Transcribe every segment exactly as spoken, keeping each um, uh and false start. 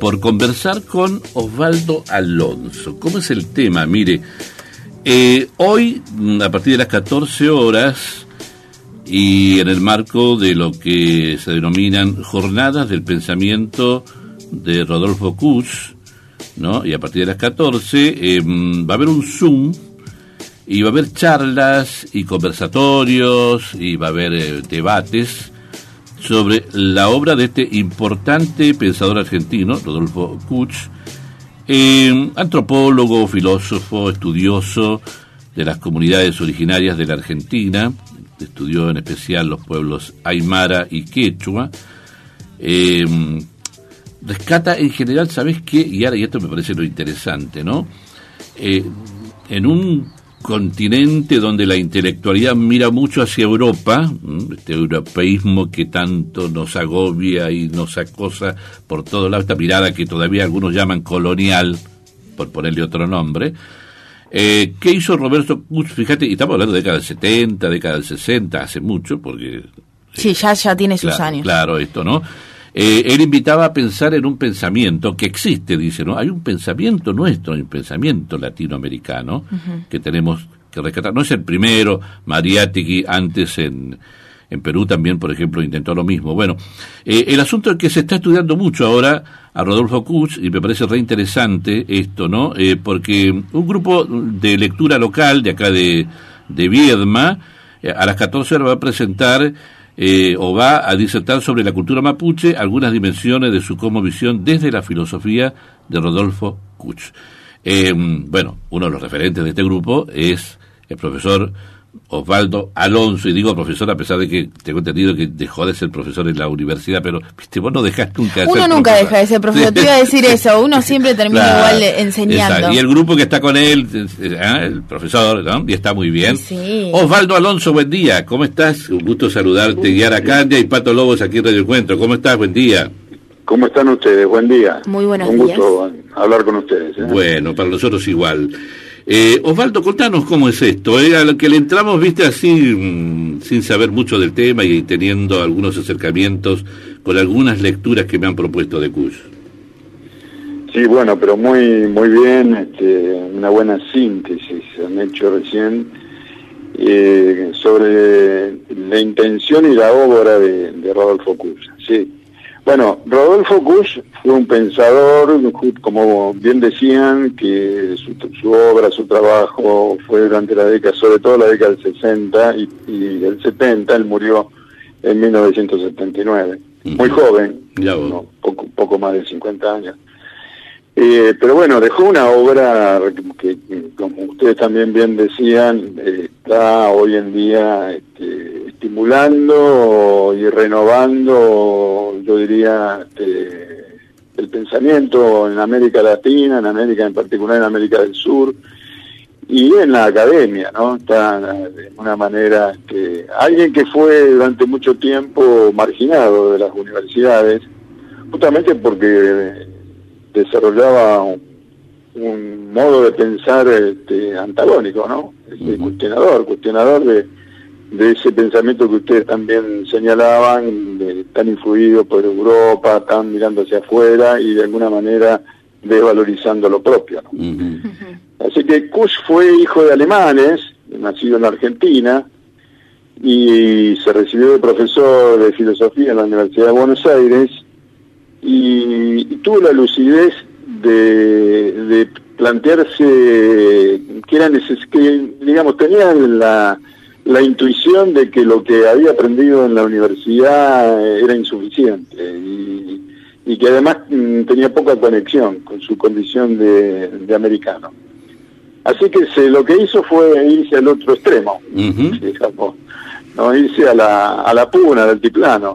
por conversar con Osvaldo Alonso. ¿Cómo es el tema? Mire, eh, hoy, a partir de las catorce horas, y en el marco de lo que se denominan Jornadas del Pensamiento de Rodolfo Kusch, ¿no? Y a partir de las catorce eh, va a haber un Zoom, y va a haber charlas y conversatorios, y va a haber eh, debates sobre la obra de este importante pensador argentino, Rodolfo Kusch, eh, antropólogo, filósofo, estudioso de las comunidades originarias de la Argentina. Estudió en especial los pueblos aymara y quechua. Eh, rescata en general, ¿sabes qué? Y ahora, y esto me parece lo interesante, ¿no? Eh, en un continente donde la intelectualidad mira mucho hacia Europa, este europeísmo que tanto nos agobia y nos acosa por todos lados, esta mirada que todavía algunos llaman colonial, por ponerle otro nombre. Eh, ¿Qué hizo Roberto Kusch? Fíjate, y estamos hablando de década del setenta, década del sesenta, hace mucho, porque... Sí, eh, ya, ya tiene sus claro, años. Claro, esto, ¿no? Eh, él invitaba a pensar en un pensamiento que existe, dice, ¿no? Hay un pensamiento nuestro, hay un pensamiento latinoamericano uh-huh. que tenemos que rescatar. No es el primero, Mariátegui antes en... En Perú también, por ejemplo, intentó lo mismo. Bueno, eh, el asunto es que se está estudiando mucho ahora a Rodolfo Kusch, y me parece re interesante esto, ¿no? Eh, porque un grupo de lectura local de acá de, de Viedma, eh, a las catorce horas va a presentar eh, o va a disertar sobre la cultura mapuche, algunas dimensiones de su cosmovisión desde la filosofía de Rodolfo Kusch. Eh, bueno, uno de los referentes de este grupo es el profesor Osvaldo Alonso, y digo profesor a pesar de que tengo entendido que dejó de ser profesor en la universidad, pero viste, vos no dejás nunca de ser uno nunca profesor. deja de ser profesor, te iba a decir eso, uno siempre termina claro, igual enseñando. Exacto. Y el grupo que está con él, ¿eh? El profesor, ¿no? Y está muy bien. Sí. Osvaldo Alonso, buen día, ¿cómo estás? Un gusto saludarte, Guiara Candia y Pato Lobos aquí en Radio Encuentro. ¿Cómo estás? Buen día. ¿Cómo están ustedes? Buen día. Muy buenos días. Un días. gusto hablar con ustedes. ¿eh? Bueno, para nosotros igual. Eh, Osvaldo, contanos cómo es esto, ¿eh? A lo que le entramos, viste, así, mmm, sin saber mucho del tema y teniendo algunos acercamientos con algunas lecturas que me han propuesto de Kusch. Sí, bueno, pero muy muy bien, este, una buena síntesis han hecho recién eh, sobre la intención y la obra de, de Rodolfo Kusch, sí. Bueno, Rodolfo Kusch fue un pensador, como bien decían, que su, su obra, su trabajo fue durante la década, sobre todo la década del sesenta y, y el setenta, él murió en mil novecientos setenta y nueve, uh-huh. muy joven, no, poco, poco más de cincuenta años. Eh, pero bueno, dejó una obra que, como ustedes también bien decían, eh, está hoy en día este, estimulando y renovando, yo diría, este, el pensamiento en América Latina, en América en particular, en América del Sur, y en la academia, ¿no? Está de una manera que alguien que fue durante mucho tiempo marginado de las universidades, justamente porque desarrollaba un, un modo de pensar este, antagónico, ¿no? Este, cuestionador, cuestionador de, de ese pensamiento que ustedes también señalaban, de, tan influido por Europa, tan mirando hacia afuera y de alguna manera desvalorizando lo propio, ¿no? Uh-huh. Así que Kusch fue hijo de alemanes, nacido en la Argentina, y se recibió de profesor de filosofía en la Universidad de Buenos Aires, y, y tuvo la lucidez de, de plantearse que era neces- que digamos tenía la, la intuición de que lo que había aprendido en la universidad era insuficiente y, y que además mm, tenía poca conexión con su condición de, de americano. Así que se, lo que hizo fue irse al otro extremo, uh-huh. digamos, no irse a la a la puna, al altiplano.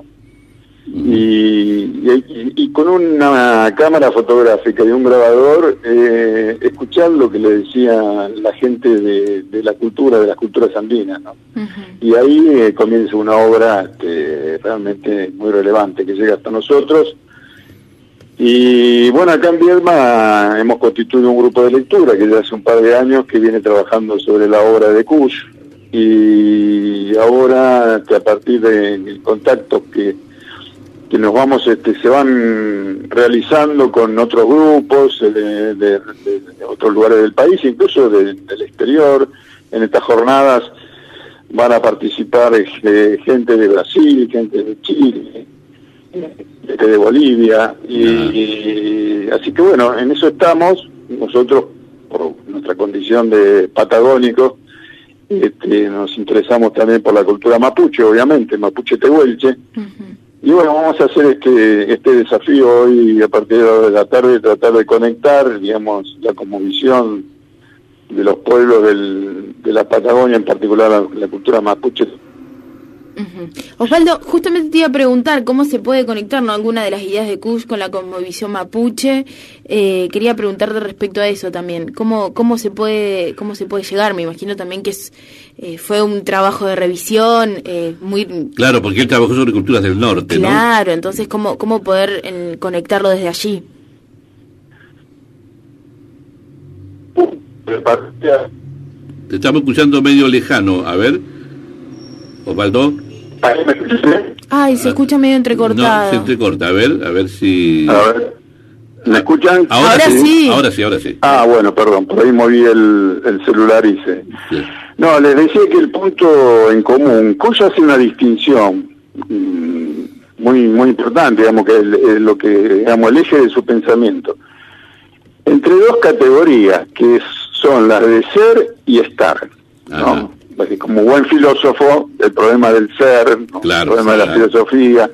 Y, y, y con una cámara fotográfica y un grabador eh, escuchar lo que le decía la gente de, de la cultura, de las culturas andinas, ¿no? Uh-huh. Y ahí eh, comienza una obra este, realmente muy relevante que llega hasta nosotros. Y bueno, acá en Viedma hemos constituido un grupo de lectura que ya hace un par de años que viene trabajando sobre la obra de Kusch, y ahora que a partir de contactos que que nos vamos, este, se van realizando con otros grupos de, de, de, de otros lugares del país, incluso de, del exterior. En estas jornadas van a participar eh, gente de Brasil, gente de Chile, gente de Bolivia, y, y así que bueno, en eso estamos. Nosotros, por nuestra condición de patagónicos, este, nos interesamos también por la cultura mapuche, obviamente, mapuche tehuelche. Uh-huh. Y bueno, vamos a hacer este este desafío hoy a partir de la tarde, tratar de conectar, digamos, la cosmovisión de los pueblos del, de la Patagonia, en particular la, la cultura mapuche. Uh-huh. Osvaldo, justamente te iba a preguntar cómo se puede conectar, ¿no?, alguna de las ideas de Kush con la cosmovisión mapuche. Eh, quería preguntarte respecto a eso también. ¿Cómo cómo se puede cómo se puede llegar? Me imagino también que es eh, fue un trabajo de revisión eh, muy... Claro, porque él trabajó sobre culturas del norte, claro, ¿no? Claro, entonces, ¿cómo, cómo poder eh, conectarlo desde allí? Te estamos escuchando medio lejano. A ver, Osvaldo. Ay, se escucha medio entrecortado. No, se entrecorta. A ver, a ver si... A ver, ¿me escuchan? Ahora, ahora sí. sí. Ahora sí, ahora sí. Ah, bueno, perdón, por ahí moví el, el celular y se... Sí. No, les decía que el punto en común, Kush hace una distinción mmm, muy muy importante, digamos, que es lo que, digamos, el eje de su pensamiento, entre dos categorías, que son las de ser y estar, ¿no? Porque como buen filósofo, el problema del ser, ¿no? Claro, el problema sí, de la claro. filosofía.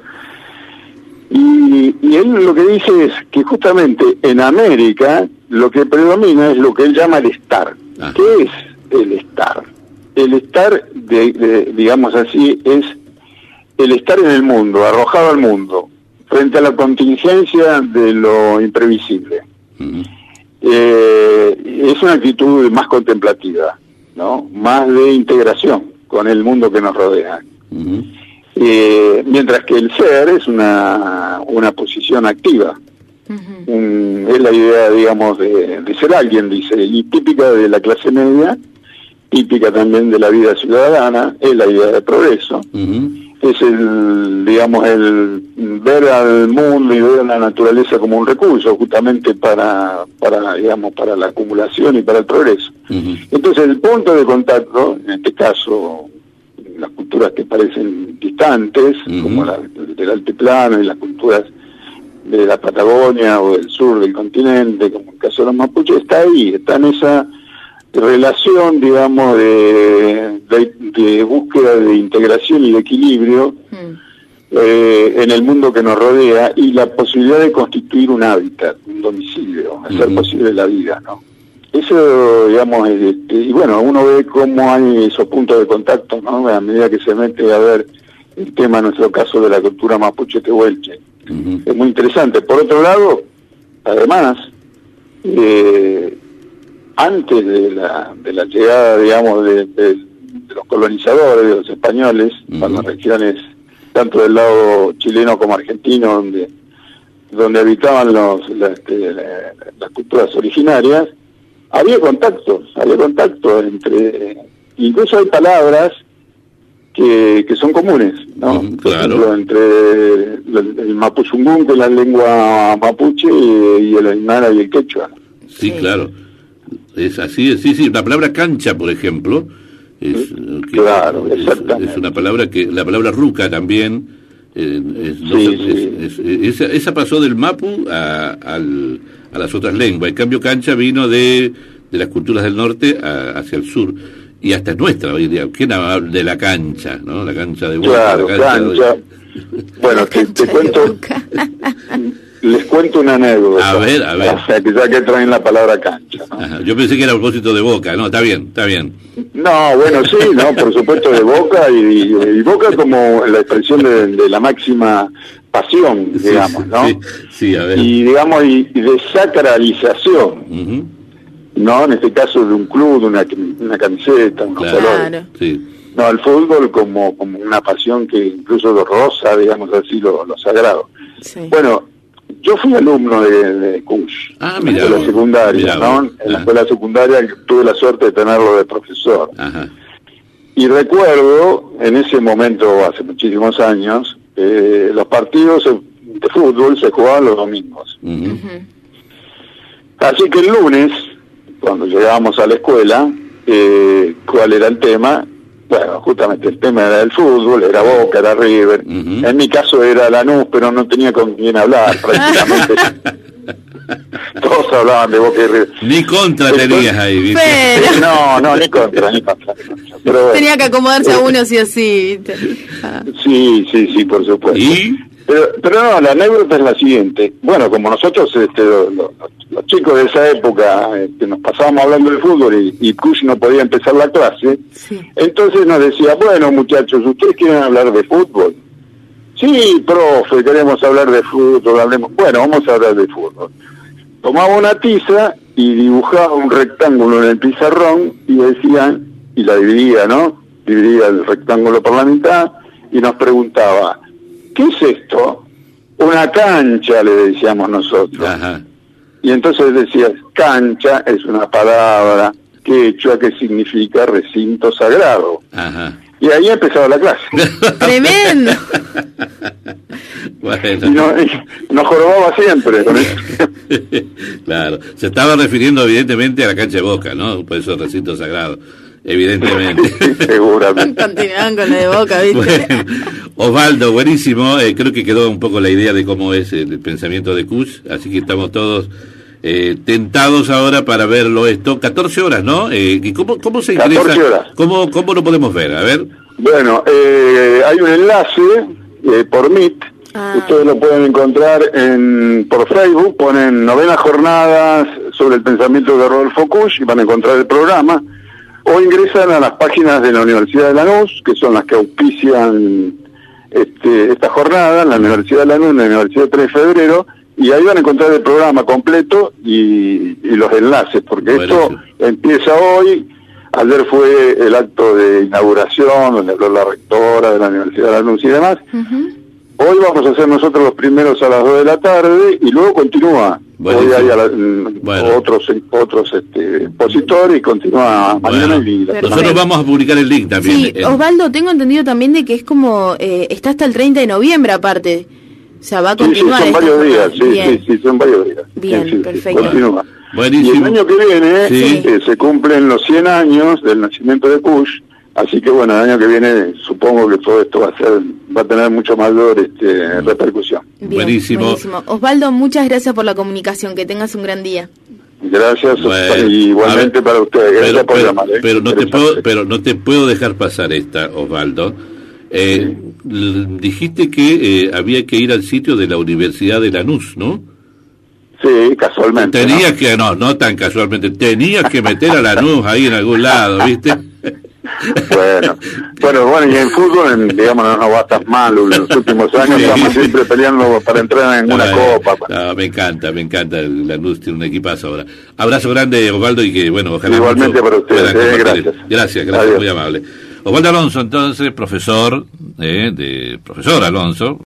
Y, y él lo que dice es que justamente en América lo que predomina es lo que él llama el estar. Ajá. ¿Qué es el estar? El estar, de, de, digamos así, es el estar en el mundo, arrojado al mundo, frente a la contingencia de lo imprevisible. Uh-huh. Eh, es una actitud más contemplativa, ¿no? Más de integración con el mundo que nos rodea. Uh-huh. Eh, mientras que el ser es una, una posición activa. Uh-huh. Un, es la idea, digamos, de, de ser alguien, dice, y típica de la clase media, típica también de la vida ciudadana, es la idea de progreso. Uh-huh. Es el, digamos, el ver al mundo y ver a la naturaleza como un recurso, justamente para, para digamos, para la acumulación y para el progreso. Uh-huh. Entonces, el punto de contacto, en este caso, las culturas que parecen distantes, uh-huh, como la del altiplano y las culturas de la Patagonia o del sur del continente, como el caso de los mapuches, está ahí, está en esa relación, digamos, de, de, de búsqueda de integración y de equilibrio mm. eh, en el mundo que nos rodea, y la posibilidad de constituir un hábitat, un domicilio, hacer mm-hmm. posible la vida, ¿no? Eso, digamos, es, y bueno, uno ve cómo hay esos puntos de contacto, ¿no?, a medida que se mete a ver el tema, en nuestro caso, de la cultura mapuche tehuelche. Mm-hmm. Es muy interesante. Por otro lado, además, eh, antes de la de la llegada, digamos, de, de, de los colonizadores, de los españoles, uh-huh, a las regiones, tanto del lado chileno como argentino, donde donde habitaban los la, este, la, las culturas originarias, había contactos, había contactos entre, incluso hay palabras que, que son comunes, ¿no? Uh-huh, Por claro. ejemplo, entre el, el mapuzungún, que es la lengua mapuche, y, y el aymara y el quechua. Sí, sí, claro. Es así, sí, sí, la palabra cancha, por ejemplo, es, que claro, es, es una palabra que, la palabra ruca también, eh, es, no sí, sé, sí. Es, es, esa, esa pasó del mapu a, al, a las otras lenguas. En cambio, cancha vino de, de las culturas del norte a, hacia el sur, y hasta nuestra hoy en día. ¿Quién habla de la cancha, no? La cancha de Boca, claro, la cancha, cancha. De... Bueno, te, te cuento... Les cuento una anécdota. A ver, a ver. O sea, que ya que traen la palabra cancha, ¿no? Ajá. Yo pensé que era a propósito de Boca. No, está bien, está bien. No, bueno, sí, no, por supuesto de Boca, y, y, y Boca como la expresión de, de la máxima pasión, digamos, sí, ¿no? Sí, sí, a ver. Y, digamos, y, y de sacralización, uh-huh, ¿no? En este caso de un club, de una, una camiseta, unos claro, colores. Sí. No, el fútbol como, como una pasión que incluso lo roza, digamos así, lo, lo sagrado. Sí. Bueno, yo fui alumno de, de Kush, ah, en la escuela secundaria, mirá, ¿no? En ah. la escuela secundaria tuve la suerte de tenerlo de profesor. Ajá. Y recuerdo, en ese momento, hace muchísimos años, eh, los partidos de fútbol se jugaban los domingos. Uh-huh. Así que el lunes, cuando llegábamos a la escuela, eh, ¿cuál era el tema? Bueno, justamente el tema era el fútbol, era Boca, era River. Uh-huh. En mi caso era Lanús, pero no tenía con quién hablar prácticamente. Todos hablaban de Boca y River. Ni contra entonces, tenías ahí, ¿viste? Pero... No, no, ni contra, ni contra. Pero, bueno, tenía que acomodarse eh, a uno sí o sí. Ah. Sí, sí, sí, por supuesto. ¿Y? Pero, pero no, la anécdota es la siguiente. Bueno, como nosotros, este, los, los, los chicos de esa época, este, nos pasábamos hablando de fútbol y, y Kush no podía empezar la clase, sí. Entonces nos decía, bueno, muchachos, ¿ustedes quieren hablar de fútbol? Sí, profe, queremos hablar de fútbol, hablemos. Bueno, vamos a hablar de fútbol. Tomaba una tiza y dibujaba un rectángulo en el pizarrón y decían, y la dividía, ¿no? Dividía el rectángulo por la mitad y nos preguntaba, ¿qué es esto? Una cancha, le decíamos nosotros. Ajá. Y entonces decías, cancha es una palabra quechua que significa recinto sagrado. Ajá. Y ahí empezaba la clase. ¡Tremendo! Bueno. Y, no, y nos jorobaba siempre con eso. Claro, se estaba refiriendo evidentemente a la cancha de Boca, ¿no? Por eso recinto sagrado, evidentemente. Sí, seguramente. Continuaban con la de Boca, ¿viste? Bueno, Osvaldo, buenísimo, eh, creo que quedó un poco la idea de cómo es el pensamiento de Kush, así que estamos todos eh, tentados ahora para verlo esto. catorce horas, ¿no? Eh, ¿cómo, ¿Cómo se ingresa? catorce horas. ¿Cómo, ¿Cómo lo podemos ver? A ver. Bueno, eh, hay un enlace eh, por Meet. Ah. Ustedes lo pueden encontrar en por Facebook, ponen novenas jornadas sobre el pensamiento de Rodolfo Kush y van a encontrar el programa, o ingresan a las páginas de la Universidad de Lanús, que son las que auspician este, esta jornada, la Universidad de Lanús, la Universidad de tres de febrero, y ahí van a encontrar el programa completo y, y los enlaces, porque bueno, esto sí. Empieza hoy. Ayer fue el acto de inauguración, donde habló la rectora de la Universidad de Lanús y demás. Uh-huh. Hoy vamos a ser nosotros los primeros a las dos de la tarde y luego continúa. Buenísimo. Hoy hay a la, bueno. otros otros este, expositores y continúa mañana bueno. y la Nosotros semana. Vamos a publicar el link también. Sí, en... Osvaldo, tengo entendido también de que es como, eh, está hasta el treinta de noviembre aparte. O sea, va a continuar. Sí, sí, son varios días, sí, sí, sí, son varios días. Bien, sí, sí, perfecto. Continúa. Buenísimo. Y el año que viene sí. eh, se cumplen los cien años del nacimiento de Kush. Así que bueno, el año que viene supongo que todo esto va a ser, va a tener mucho mayor este, repercusión. Bien, buenísimo. buenísimo. Osvaldo, muchas gracias por la comunicación, que tengas un gran día. Gracias, bueno, igualmente ver, para ustedes. Gracias pero, por pero, llamar, ¿eh? pero no te puedo, pero no te puedo dejar pasar esta, Osvaldo. Eh, sí. Dijiste que eh, había que ir al sitio de la Universidad de Lanús, ¿no? Sí, casualmente. Tenías ¿no? que, no, no tan casualmente, tenías que meter a Lanús ahí en algún lado, ¿viste? Bueno, bueno, bueno, y en fútbol, en, digamos, no nos va tan mal. En los últimos años sí. Estamos siempre peleando para entrar en una no, copa. No, me encanta, me encanta. Lanús tiene un equipazo ahora. Abrazo grande, Osvaldo, y que, bueno, ojalá. Igualmente para ustedes, eh, gracias. Gracias, gracias, Adiós. Muy amable. Osvaldo Alonso, entonces, profesor, eh, de profesor Alonso.